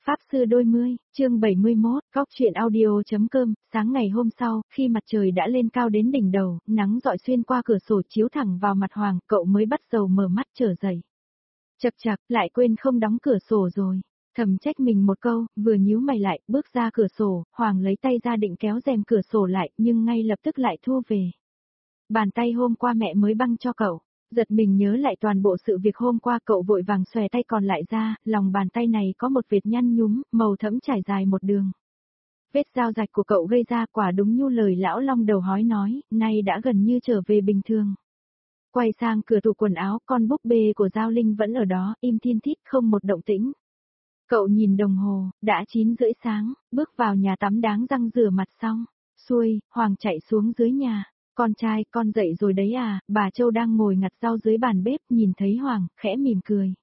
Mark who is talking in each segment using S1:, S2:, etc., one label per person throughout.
S1: Pháp sư đôi mươi, chương 71, góc truyện audio.com, sáng ngày hôm sau, khi mặt trời đã lên cao đến đỉnh đầu, nắng rọi xuyên qua cửa sổ chiếu thẳng vào mặt Hoàng, cậu mới bắt đầu mở mắt trở dậy. Chậc chậc, lại quên không đóng cửa sổ rồi. Thầm trách mình một câu, vừa nhíu mày lại, bước ra cửa sổ, Hoàng lấy tay ra định kéo rèm cửa sổ lại, nhưng ngay lập tức lại thu về. Bàn tay hôm qua mẹ mới băng cho cậu. Giật mình nhớ lại toàn bộ sự việc hôm qua, cậu vội vàng xòe tay còn lại ra, lòng bàn tay này có một vệt nhăn nhúm, màu thẫm trải dài một đường. Vết dao rạch của cậu gây ra quả đúng như lời lão long đầu hói nói, nay đã gần như trở về bình thường. Quay sang cửa tủ quần áo, con búp bê của Giao Linh vẫn ở đó, im thiên thít không một động tĩnh. Cậu nhìn đồng hồ, đã 9:30 sáng, bước vào nhà tắm đáng răng rửa mặt xong. Xuôi, Hoàng chạy xuống dưới nhà. Con trai, con dậy rồi đấy à, bà Châu đang ngồi ngặt rau dưới bàn bếp, nhìn thấy Hoàng, khẽ mỉm cười.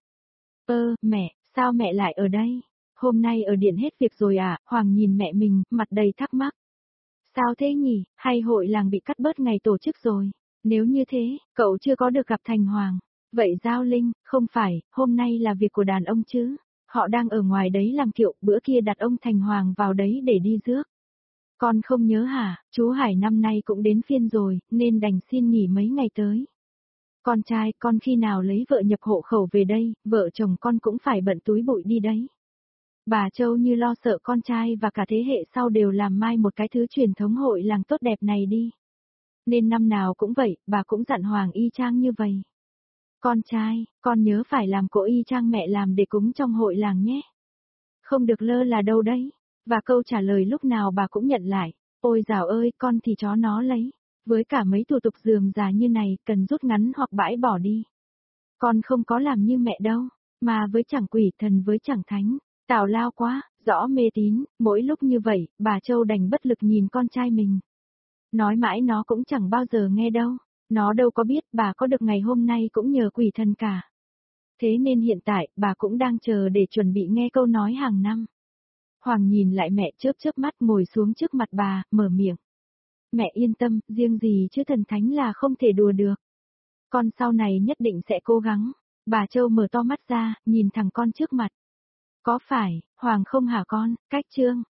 S1: Mẹ, sao mẹ lại ở đây? Hôm nay ở điện hết việc rồi à? Hoàng nhìn mẹ mình, mặt đầy thắc mắc. Sao thế nhỉ, hay hội làng bị cắt bớt ngày tổ chức rồi? Nếu như thế, cậu chưa có được gặp Thành Hoàng. Vậy Giao Linh, không phải, hôm nay là việc của đàn ông chứ? Họ đang ở ngoài đấy làm kiệu, bữa kia đặt ông Thành Hoàng vào đấy để đi rước. Con không nhớ hả, chú Hải năm nay cũng đến phiên rồi, nên đành xin nghỉ mấy ngày tới. Con trai, con khi nào lấy vợ nhập hộ khẩu về đây, vợ chồng con cũng phải bận túi bụi đi đấy. Bà Châu như lo sợ con trai và cả thế hệ sau đều làm mai một cái thứ truyền thống hội làng tốt đẹp này đi. Nên năm nào cũng vậy, bà cũng dặn Hoàng y chang như vậy. Con trai, con nhớ phải làm cỗ y chang mẹ làm để cúng trong hội làng nhé. Không được lơ là đâu đấy. Và câu trả lời lúc nào bà cũng nhận lại, ôi dào ơi, con thì chó nó lấy. Với cả mấy thủ tục rườm rà như này, cần rút ngắn hoặc bãi bỏ đi. Con không có làm như mẹ đâu, mà với chẳng quỷ thần với chẳng thánh, tào lao quá, rõ mê tín, mỗi lúc như vậy, bà Châu đành bất lực nhìn con trai mình. Nói mãi nó cũng chẳng bao giờ nghe đâu, nó đâu có biết bà có được ngày hôm nay cũng nhờ quỷ thần cả. Thế nên hiện tại, bà cũng đang chờ để chuẩn bị nghe câu nói hàng năm. Hoàng nhìn lại mẹ chớp chớp mắt ngồi xuống trước mặt bà, mở miệng. Mẹ yên tâm, riêng gì chứ thần thánh là không thể đùa được. Con sau này nhất định sẽ cố gắng. Bà Châu mở to mắt ra, nhìn thằng con trước mặt. Có phải, Hoàng không hả con, cách chương.